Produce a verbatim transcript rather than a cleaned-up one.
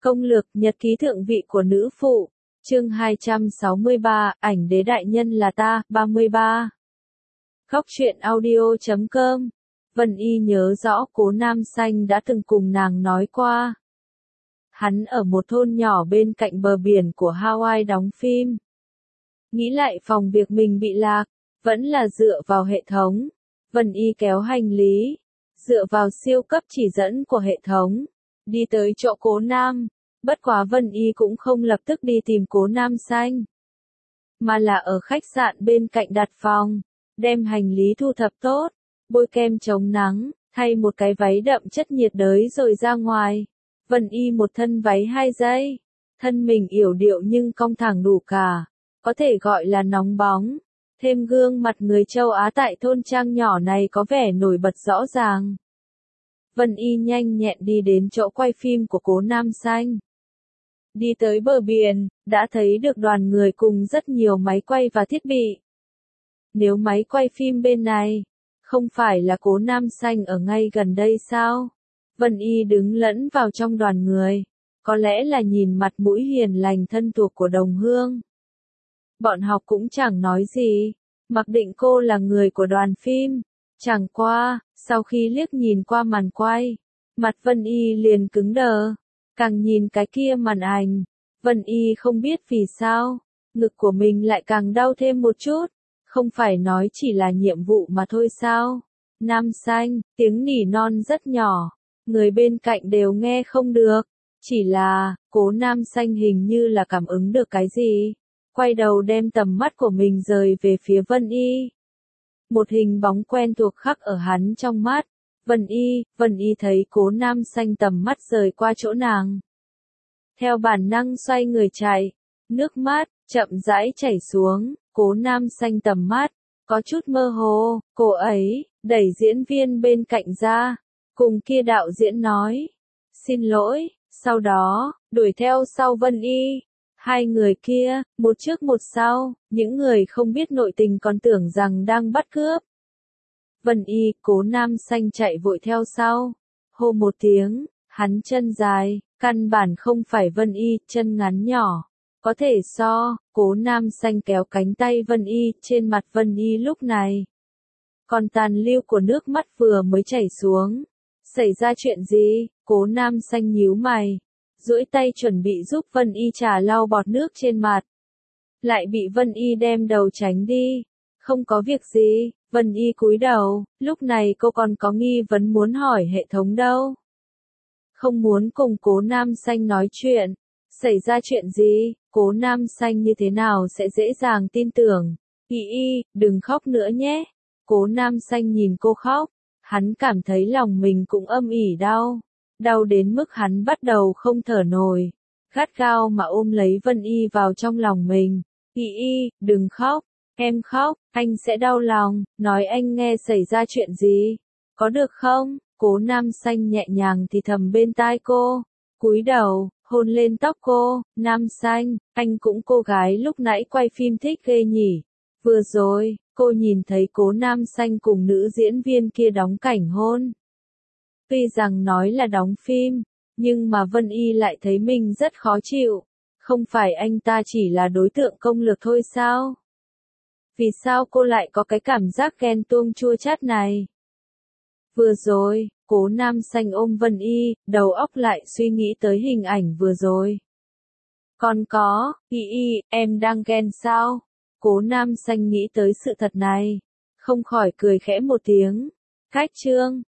Công lược nhật ký thượng vị của nữ phụ, chương hai trăm sáu mươi ba, ảnh đế đại nhân là ta, ba mươi ba. Góc truyện audio chấm com. Vân Y nhớ rõ Cố Nam Xanh đã từng cùng nàng nói qua. Hắn ở một thôn nhỏ bên cạnh bờ biển của Hawaii đóng phim. Nghĩ lại phòng việc mình bị lạc, vẫn là dựa vào hệ thống. Vân Y kéo hành lý, dựa vào siêu cấp chỉ dẫn của hệ thống, đi tới chỗ Cố Nam. Bất quá Vân Y cũng không lập tức đi tìm Cố Nam Xanh, mà là ở khách sạn bên cạnh đặt phòng, đem hành lý thu thập tốt, bôi kem chống nắng, thay một cái váy đậm chất nhiệt đới rồi ra ngoài. Vân Y một thân váy hai giây, thân mình yểu điệu nhưng cong thẳng đủ cả, có thể gọi là nóng bóng. Thêm gương mặt người châu Á tại thôn trang nhỏ này có vẻ nổi bật rõ ràng. Vân Y nhanh nhẹn đi đến chỗ quay phim của Cố Nam Xanh. Đi tới bờ biển, đã thấy được đoàn người cùng rất nhiều máy quay và thiết bị. Nếu máy quay phim bên này, không phải là Cố Nam Xanh ở ngay gần đây sao? Vân Y đứng lẫn vào trong đoàn người, có lẽ là nhìn mặt mũi hiền lành thân thuộc của đồng hương. Bọn học cũng chẳng nói gì, mặc định cô là người của đoàn phim. Chẳng qua, sau khi liếc nhìn qua màn quay, mặt Vân Y liền cứng đờ. Càng nhìn cái kia màn ảnh, Vân Y không biết vì sao, ngực của mình lại càng đau thêm một chút. Không phải nói chỉ là nhiệm vụ mà thôi sao? Nam Xanh, tiếng nỉ non rất nhỏ, người bên cạnh đều nghe không được. Chỉ là, Cố Nam Xanh hình như là cảm ứng được cái gì, quay đầu đem tầm mắt của mình rời về phía Vân Y. Một hình bóng quen thuộc khắc ở hắn trong mắt. Vân Y, Vân Y thấy Cố Nam Xanh tầm mắt rời qua chỗ nàng. Theo bản năng xoay người chạy, nước mắt chậm rãi chảy xuống. Cố Nam Xanh tầm mắt có chút mơ hồ, cô ấy đẩy diễn viên bên cạnh ra, cùng kia đạo diễn nói, xin lỗi, sau đó đuổi theo sau Vân Y. Hai người kia, một trước một sau, những người không biết nội tình còn tưởng rằng đang bắt cướp. Vân Y, Cố Nam Xanh chạy vội theo sau, hô một tiếng, hắn chân dài, căn bản không phải Vân Y, chân ngắn nhỏ, có thể so. Cố Nam Xanh kéo cánh tay Vân Y, trên mặt Vân Y lúc này còn tàn lưu của nước mắt vừa mới chảy xuống. Xảy ra chuyện gì? Cố Nam Xanh nhíu mày, duỗi tay chuẩn bị giúp Vân Y trà lau bọt nước trên mặt, lại bị Vân Y đem đầu tránh đi. Không có việc gì. Vân Y cúi đầu, lúc này cô còn có nghi vấn muốn hỏi hệ thống đâu. Không muốn cùng Cố Nam Xanh nói chuyện. Xảy ra chuyện gì? Cố Nam Xanh như thế nào sẽ dễ dàng tin tưởng? Y Y, đừng khóc nữa nhé. Cố Nam Xanh nhìn cô khóc, hắn cảm thấy lòng mình cũng âm ỉ đau. Đau đến mức hắn bắt đầu không thở nổi, gắt gao mà ôm lấy Vân Y vào trong lòng mình. Y Y, đừng khóc. Em khóc, anh sẽ đau lòng, nói anh nghe xảy ra chuyện gì, có được không? Cố Nam Xanh nhẹ nhàng thì thầm bên tai cô, cúi đầu, hôn lên tóc cô. Nam Xanh, anh cũng cô gái lúc nãy quay phim thích ghê nhỉ. Vừa rồi, cô nhìn thấy Cố Nam Xanh cùng nữ diễn viên kia đóng cảnh hôn. Tuy rằng nói là đóng phim, nhưng mà Vân Y lại thấy mình rất khó chịu. Không phải anh ta chỉ là đối tượng công lược thôi sao? Vì sao cô lại có cái cảm giác ghen tuông chua chát này? Vừa rồi, Cố Nam Xanh ôm Vân Y, đầu óc lại suy nghĩ tới hình ảnh vừa rồi. Còn có, Y Y, em đang ghen sao? Cố Nam Xanh nghĩ tới sự thật này, không khỏi cười khẽ một tiếng. Cách chương